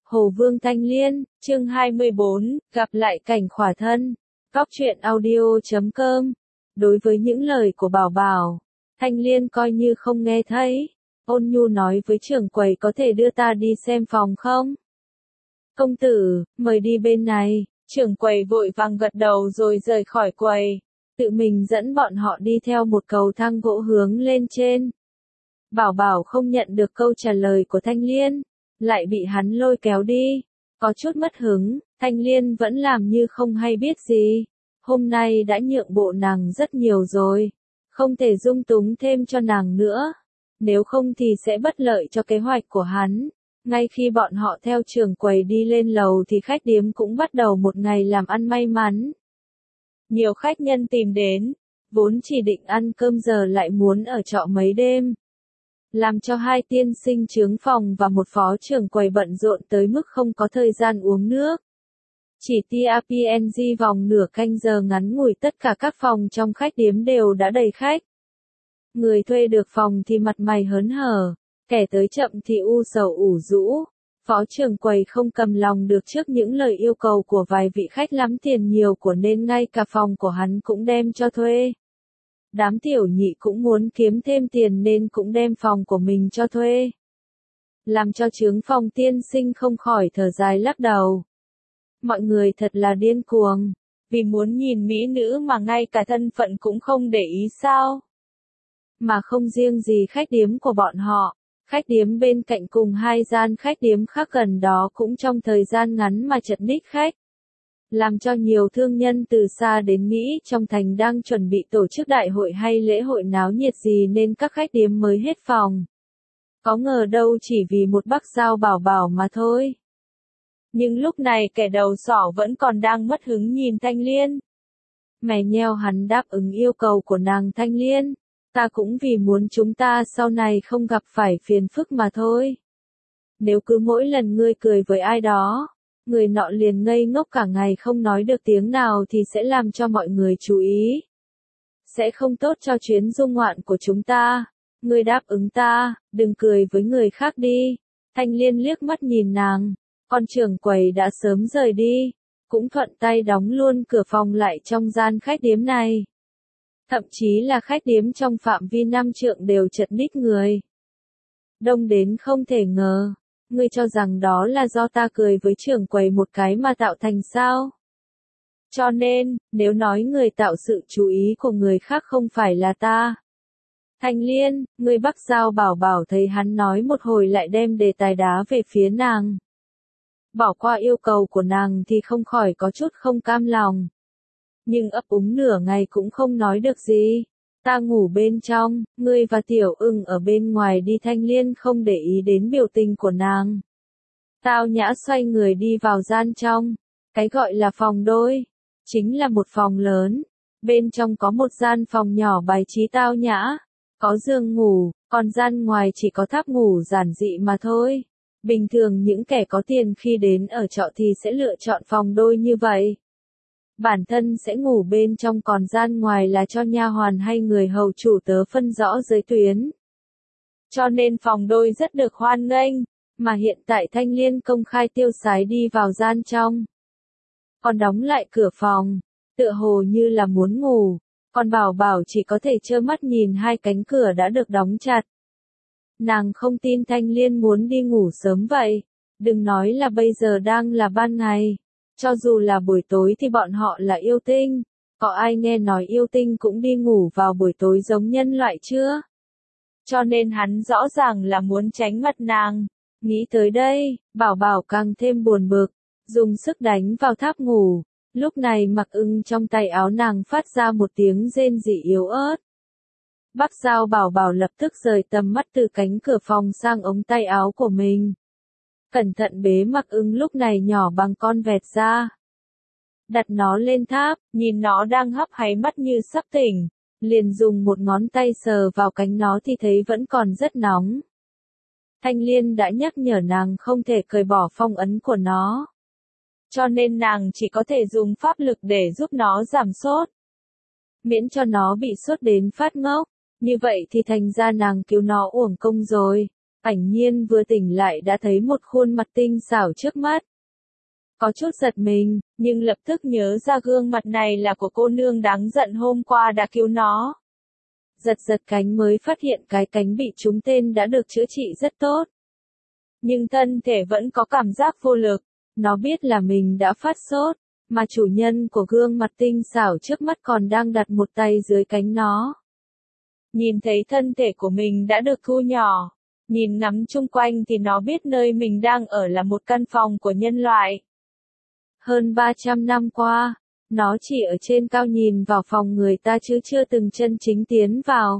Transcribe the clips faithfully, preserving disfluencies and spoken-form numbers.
Hồ Vương Thanh Liên, chương hai mươi bốn, gặp lại cảnh khỏa thân. Góc truyện audio chấm com. Đối với những lời của Bảo Bảo, Thanh Liên coi như không nghe thấy. Ôn nhu nói với trưởng quầy có thể đưa ta đi xem phòng không? Công tử, mời đi bên này. Trưởng quầy vội vàng gật đầu rồi rời khỏi quầy. Tự mình dẫn bọn họ đi theo một cầu thang gỗ hướng lên trên. Bảo Bảo không nhận được câu trả lời của Thanh Liên, lại bị hắn lôi kéo đi. Có chút mất hứng, Thanh Liên vẫn làm như không hay biết gì. Hôm nay đã nhượng bộ nàng rất nhiều rồi. Không thể dung túng thêm cho nàng nữa. Nếu không thì sẽ bất lợi cho kế hoạch của hắn. Ngay khi bọn họ theo trưởng quầy đi lên lầu thì khách điếm cũng bắt đầu một ngày làm ăn may mắn. Nhiều khách nhân tìm đến, vốn chỉ định ăn cơm giờ lại muốn ở trọ mấy đêm. Làm cho hai tiên sinh chướng phòng và một phó trưởng quầy bận rộn tới mức không có thời gian uống nước. Chỉ tia pê en giê vòng nửa canh giờ ngắn ngủi tất cả các phòng trong khách điếm đều đã đầy khách. Người thuê được phòng thì mặt mày hớn hở, kẻ tới chậm thì u sầu ủ rũ. Phó trưởng quầy không cầm lòng được trước những lời yêu cầu của vài vị khách lắm tiền nhiều của nên ngay cả phòng của hắn cũng đem cho thuê. Đám tiểu nhị cũng muốn kiếm thêm tiền nên cũng đem phòng của mình cho thuê. Làm cho chướng phòng tiên sinh không khỏi thở dài lắc đầu. Mọi người thật là điên cuồng, vì muốn nhìn mỹ nữ mà ngay cả thân phận cũng không để ý sao. Mà không riêng gì khách điếm của bọn họ, khách điếm bên cạnh cùng hai gian khách điếm khác gần đó cũng trong thời gian ngắn mà chật ních khách. Làm cho nhiều thương nhân từ xa đến nghĩ trong thành đang chuẩn bị tổ chức đại hội hay lễ hội náo nhiệt gì nên các khách điếm mới hết phòng. Có ngờ đâu chỉ vì một bác Giao Bảo Bảo mà thôi. Nhưng lúc này kẻ đầu sỏ vẫn còn đang mất hứng nhìn Thanh Liên. Mày nheo hắn đáp ứng yêu cầu của nàng Thanh Liên. Ta cũng vì muốn chúng ta sau này không gặp phải phiền phức mà thôi. Nếu cứ mỗi lần ngươi cười với ai đó, người nọ liền ngây ngốc cả ngày không nói được tiếng nào thì sẽ làm cho mọi người chú ý. Sẽ không tốt cho chuyến du ngoạn của chúng ta. Ngươi đáp ứng ta, đừng cười với người khác đi. Thanh Liên liếc mắt nhìn nàng. Con trưởng quầy đã sớm rời đi, cũng thuận tay đóng luôn cửa phòng lại trong gian khách điếm này. Thậm chí là khách điếm trong phạm vi năm trượng đều chật ních người. Đông đến không thể ngờ. Ngươi cho rằng đó là do ta cười với trưởng quầy một cái mà tạo thành sao? Cho nên, nếu nói người tạo sự chú ý của người khác không phải là ta. Thanh Liên, ngươi Bắc Giao Bảo Bảo thấy hắn nói một hồi lại đem đề tài đá về phía nàng. Bỏ qua yêu cầu của nàng thì không khỏi có chút không cam lòng. Nhưng ấp úng nửa ngày cũng không nói được gì. Ta ngủ bên trong, ngươi và Tiểu Ưng ở bên ngoài đi. Thanh Liên không để ý đến biểu tình của nàng. Tao nhã xoay người đi vào gian trong. Cái gọi là phòng đôi, chính là một phòng lớn. Bên trong có một gian phòng nhỏ bài trí tao nhã. Có giường ngủ, còn gian ngoài chỉ có tháp ngủ giản dị mà thôi. Bình thường những kẻ có tiền khi đến ở trọ thì sẽ lựa chọn phòng đôi như vậy. Bản thân sẽ ngủ bên trong còn gian ngoài là cho nha hoàn hay người hầu chủ tớ phân rõ giới tuyến. Cho nên phòng đôi rất được hoan nghênh, mà hiện tại Thanh Liên công khai tiêu sái đi vào gian trong. Còn đóng lại cửa phòng, tựa hồ như là muốn ngủ, còn Bảo Bảo chỉ có thể trơ mắt nhìn hai cánh cửa đã được đóng chặt. Nàng không tin Thanh Liên muốn đi ngủ sớm vậy, đừng nói là bây giờ đang là ban ngày. Cho dù là buổi tối thì bọn họ là yêu tinh, có ai nghe nói yêu tinh cũng đi ngủ vào buổi tối giống nhân loại chưa? Cho nên hắn rõ ràng là muốn tránh mặt nàng. Nghĩ tới đây, Bảo Bảo càng thêm buồn bực, dùng sức đánh vào tháp ngủ. Lúc này Mặc Ưng trong tay áo nàng phát ra một tiếng rên rỉ yếu ớt. Bắc Giao Bảo Bảo lập tức rời tầm mắt từ cánh cửa phòng sang ống tay áo của mình. Cẩn thận bế Mặc Ưng lúc này nhỏ bằng con vẹt ra. Đặt nó lên tháp, nhìn nó đang hấp háy mắt như sắp tỉnh. Liền dùng một ngón tay sờ vào cánh nó thì thấy vẫn còn rất nóng. Thanh Liên đã nhắc nhở nàng không thể cởi bỏ phong ấn của nó. Cho nên nàng chỉ có thể dùng pháp lực để giúp nó giảm sốt. Miễn cho nó bị sốt đến phát ngốc. Như vậy thì thành ra nàng cứu nó uổng công rồi. Ảnh Nhiên vừa tỉnh lại đã thấy một khuôn mặt tinh xảo trước mắt. Có chút giật mình, nhưng lập tức nhớ ra gương mặt này là của cô nương đáng giận hôm qua đã cứu nó. Giật giật cánh mới phát hiện cái cánh bị trúng tên đã được chữa trị rất tốt. Nhưng thân thể vẫn có cảm giác vô lực, nó biết là mình đã phát sốt, mà chủ nhân của gương mặt tinh xảo trước mắt còn đang đặt một tay dưới cánh nó. Nhìn thấy thân thể của mình đã được thu nhỏ, nhìn ngắm chung quanh thì nó biết nơi mình đang ở là một căn phòng của nhân loại. Hơn ba trăm năm qua, nó chỉ ở trên cao nhìn vào phòng người ta chứ chưa từng chân chính tiến vào.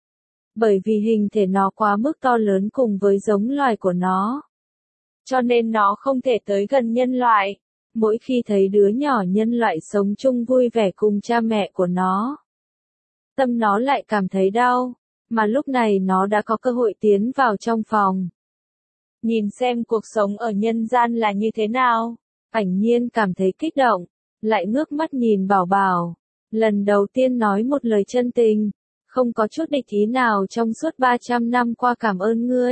Bởi vì hình thể nó quá mức to lớn cùng với giống loài của nó. Cho nên nó không thể tới gần nhân loại. Mỗi khi thấy đứa nhỏ nhân loại sống chung vui vẻ cùng cha mẹ của nó, tâm nó lại cảm thấy đau, mà lúc này nó đã có cơ hội tiến vào trong phòng. Nhìn xem cuộc sống ở nhân gian là như thế nào, Ảnh Nhiên cảm thấy kích động, lại ngước mắt nhìn Bảo Bảo, lần đầu tiên nói một lời chân tình, không có chút địch ý nào trong suốt ba trăm năm qua, cảm ơn ngươi.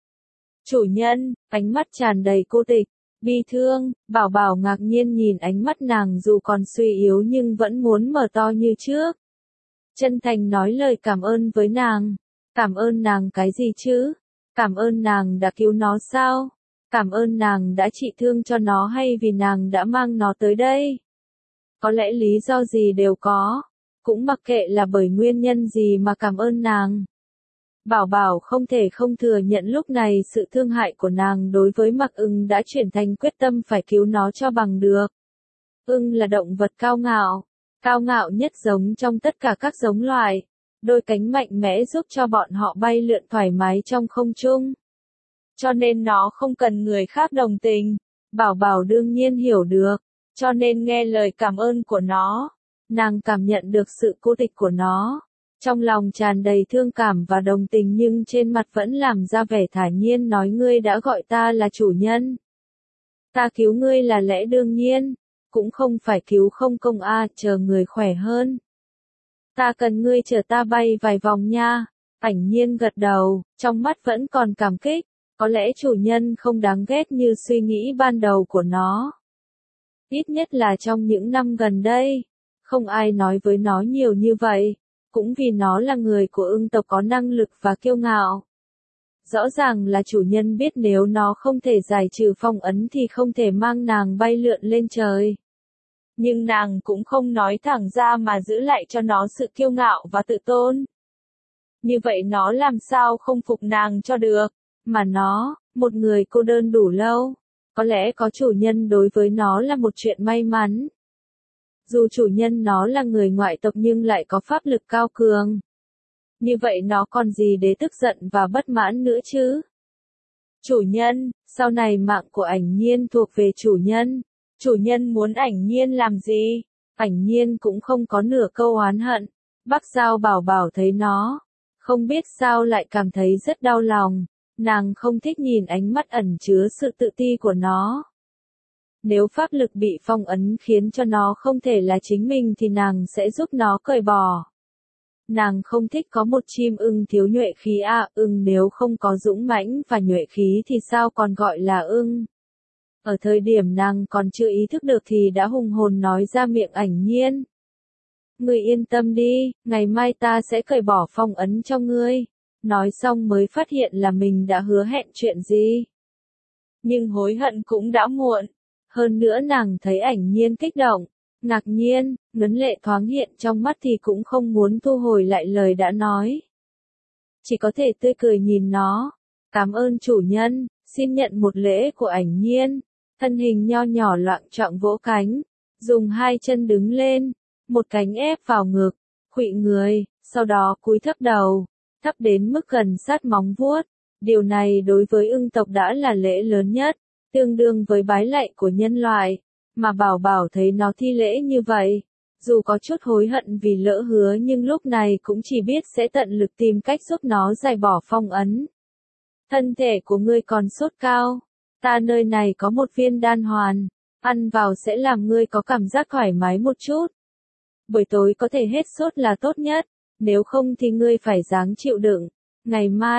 Chủ nhân, ánh mắt tràn đầy cô tịch, bi thương. Bảo Bảo ngạc nhiên nhìn ánh mắt nàng dù còn suy yếu nhưng vẫn muốn mở to như trước. Chân thành nói lời cảm ơn với nàng. Cảm ơn nàng cái gì chứ? Cảm ơn nàng đã cứu nó sao? Cảm ơn nàng đã trị thương cho nó hay vì nàng đã mang nó tới đây? Có lẽ lý do gì đều có, cũng mặc kệ là bởi nguyên nhân gì mà cảm ơn nàng. Bảo Bảo không thể không thừa nhận lúc này sự thương hại của nàng đối với Mặc Ưng đã chuyển thành quyết tâm phải cứu nó cho bằng được. Ưng là động vật cao ngạo, cao ngạo nhất giống trong tất cả các giống loài, đôi cánh mạnh mẽ giúp cho bọn họ bay lượn thoải mái trong không trung. Cho nên nó không cần người khác đồng tình. Bảo Bảo đương nhiên hiểu được, cho nên nghe lời cảm ơn của nó, nàng cảm nhận được sự cô tịch của nó. Trong lòng tràn đầy thương cảm và đồng tình nhưng trên mặt vẫn làm ra vẻ thản nhiên nói ngươi đã gọi ta là chủ nhân. Ta cứu ngươi là lẽ đương nhiên, cũng không phải cứu không công a à, chờ người khỏe hơn. Ta cần ngươi chở ta bay vài vòng nha. Ảnh Nhiên gật đầu, trong mắt vẫn còn cảm kích, có lẽ chủ nhân không đáng ghét như suy nghĩ ban đầu của nó. Ít nhất là trong những năm gần đây, không ai nói với nó nhiều như vậy. Cũng vì nó là người của ưng tộc có năng lực và kiêu ngạo. Rõ ràng là chủ nhân biết nếu nó không thể giải trừ phong ấn thì không thể mang nàng bay lượn lên trời. Nhưng nàng cũng không nói thẳng ra mà giữ lại cho nó sự kiêu ngạo và tự tôn. Như vậy nó làm sao không phục nàng cho được, mà nó, một người cô đơn đủ lâu, có lẽ có chủ nhân đối với nó là một chuyện may mắn. Dù chủ nhân nó là người ngoại tộc nhưng lại có pháp lực cao cường. Như vậy nó còn gì để tức giận và bất mãn nữa chứ? Chủ nhân, sau này mạng của Ảnh Nhiên thuộc về chủ nhân. Chủ nhân muốn Ảnh Nhiên làm gì? Ảnh Nhiên cũng không có nửa câu oán hận. Bắc Giao Bảo Bảo thấy nó, không biết sao lại cảm thấy rất đau lòng. Nàng không thích nhìn ánh mắt ẩn chứa sự tự ti của nó. Nếu pháp lực bị phong ấn khiến cho nó không thể là chính mình thì nàng sẽ giúp nó cởi bỏ. Nàng không thích có một chim ưng thiếu nhuệ khí à, ưng nếu không có dũng mãnh và nhuệ khí thì sao còn gọi là ưng. Ở thời điểm nàng còn chưa ý thức được thì đã hùng hồn nói ra miệng Ảnh Nhiên. Ngươi yên tâm đi, ngày mai ta sẽ cởi bỏ phong ấn cho ngươi. Nói xong mới phát hiện là mình đã hứa hẹn chuyện gì. Nhưng hối hận cũng đã muộn. Hơn nữa nàng thấy Ảnh Nhiên kích động, ngạc nhiên, ngấn lệ thoáng hiện trong mắt thì cũng không muốn thu hồi lại lời đã nói. Chỉ có thể tươi cười nhìn nó. Cảm ơn chủ nhân, xin nhận một lễ của Ảnh Nhiên. Thân hình nho nhỏ loạng choạng vỗ cánh, dùng hai chân đứng lên, một cánh ép vào ngực, khuỵu người, sau đó cúi thấp đầu, thấp đến mức gần sát móng vuốt. Điều này đối với ưng tộc đã là lễ lớn nhất, tương đương với bái lạy của nhân loại, mà Bảo Bảo thấy nó thi lễ như vậy, dù có chút hối hận vì lỡ hứa nhưng lúc này cũng chỉ biết sẽ tận lực tìm cách giúp nó giải bỏ phong ấn. Thân thể của ngươi còn sốt cao, ta nơi này có một viên đan hoàn, ăn vào sẽ làm ngươi có cảm giác thoải mái một chút. Buổi tối có thể hết sốt là tốt nhất, nếu không thì ngươi phải ráng chịu đựng, ngày mai, ta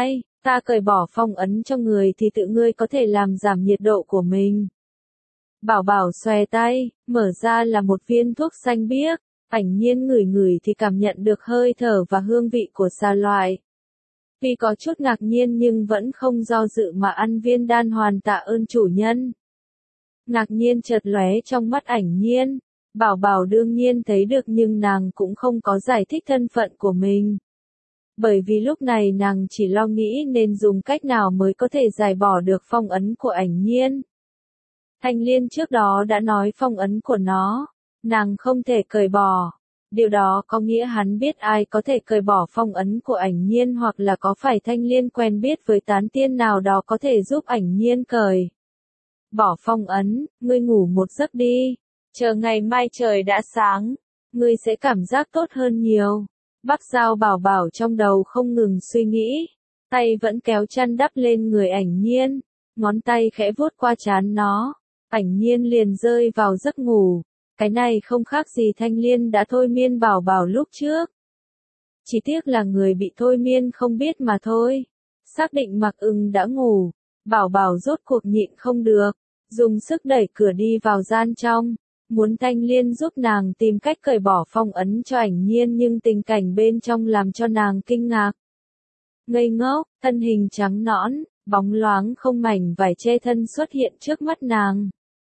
Ta cởi bỏ phong ấn cho người thì tự ngươi có thể làm giảm nhiệt độ của mình. Bảo Bảo xòe tay, mở ra là một viên thuốc xanh biếc, Ảnh Nhiên ngửi ngửi thì cảm nhận được hơi thở và hương vị của xà loại. Vì có chút ngạc nhiên nhưng vẫn không do dự mà ăn viên đan hoàn tạ ơn chủ nhân. Ngạc nhiên chợt lóe trong mắt Ảnh Nhiên, Bảo Bảo đương nhiên thấy được nhưng nàng cũng không có giải thích thân phận của mình. Bởi vì lúc này nàng chỉ lo nghĩ nên dùng cách nào mới có thể giải bỏ được phong ấn của Ảnh Nhiên. Thanh Liên trước đó đã nói phong ấn của nó, nàng không thể cởi bỏ. Điều đó có nghĩa hắn biết ai có thể cởi bỏ phong ấn của Ảnh Nhiên hoặc là có phải Thanh Liên quen biết với tán tiên nào đó có thể giúp Ảnh Nhiên cởi bỏ phong ấn. Ngươi ngủ một giấc đi, chờ ngày mai trời đã sáng, ngươi sẽ cảm giác tốt hơn nhiều. Bắc Giao Bảo Bảo trong đầu không ngừng suy nghĩ, tay vẫn kéo chăn đắp lên người Ảnh Nhiên, ngón tay khẽ vuốt qua trán nó, Ảnh Nhiên liền rơi vào giấc ngủ. Cái này không khác gì Thanh Liên đã thôi miên Bảo Bảo lúc trước. Chỉ tiếc là người bị thôi miên không biết mà thôi. Xác định Mặc Ưng đã ngủ, Bảo Bảo rốt cuộc nhịn không được, dùng sức đẩy cửa đi vào gian trong, muốn Thanh Liên giúp nàng tìm cách cởi bỏ phong ấn cho Ảnh Nhiên nhưng tình cảnh bên trong làm cho nàng kinh ngạc. Ngây ngốc, thân hình trắng nõn, bóng loáng không mảnh vải che thân xuất hiện trước mắt nàng.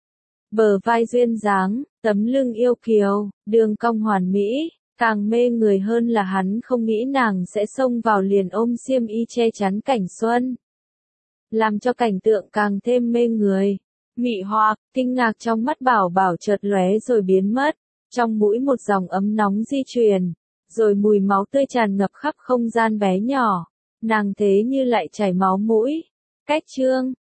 Bờ vai duyên dáng, tấm lưng yêu kiều, đường cong hoàn mỹ, càng mê người hơn là hắn không nghĩ nàng sẽ xông vào liền ôm xiêm y che chắn cảnh xuân. Làm cho cảnh tượng càng thêm mê người. Mị hoặc, kinh ngạc trong mắt Bảo Bảo chợt lóe rồi biến mất, trong mũi một dòng ấm nóng di truyền, rồi mùi máu tươi tràn ngập khắp không gian bé nhỏ, nàng thế như lại chảy máu mũi. Cách chương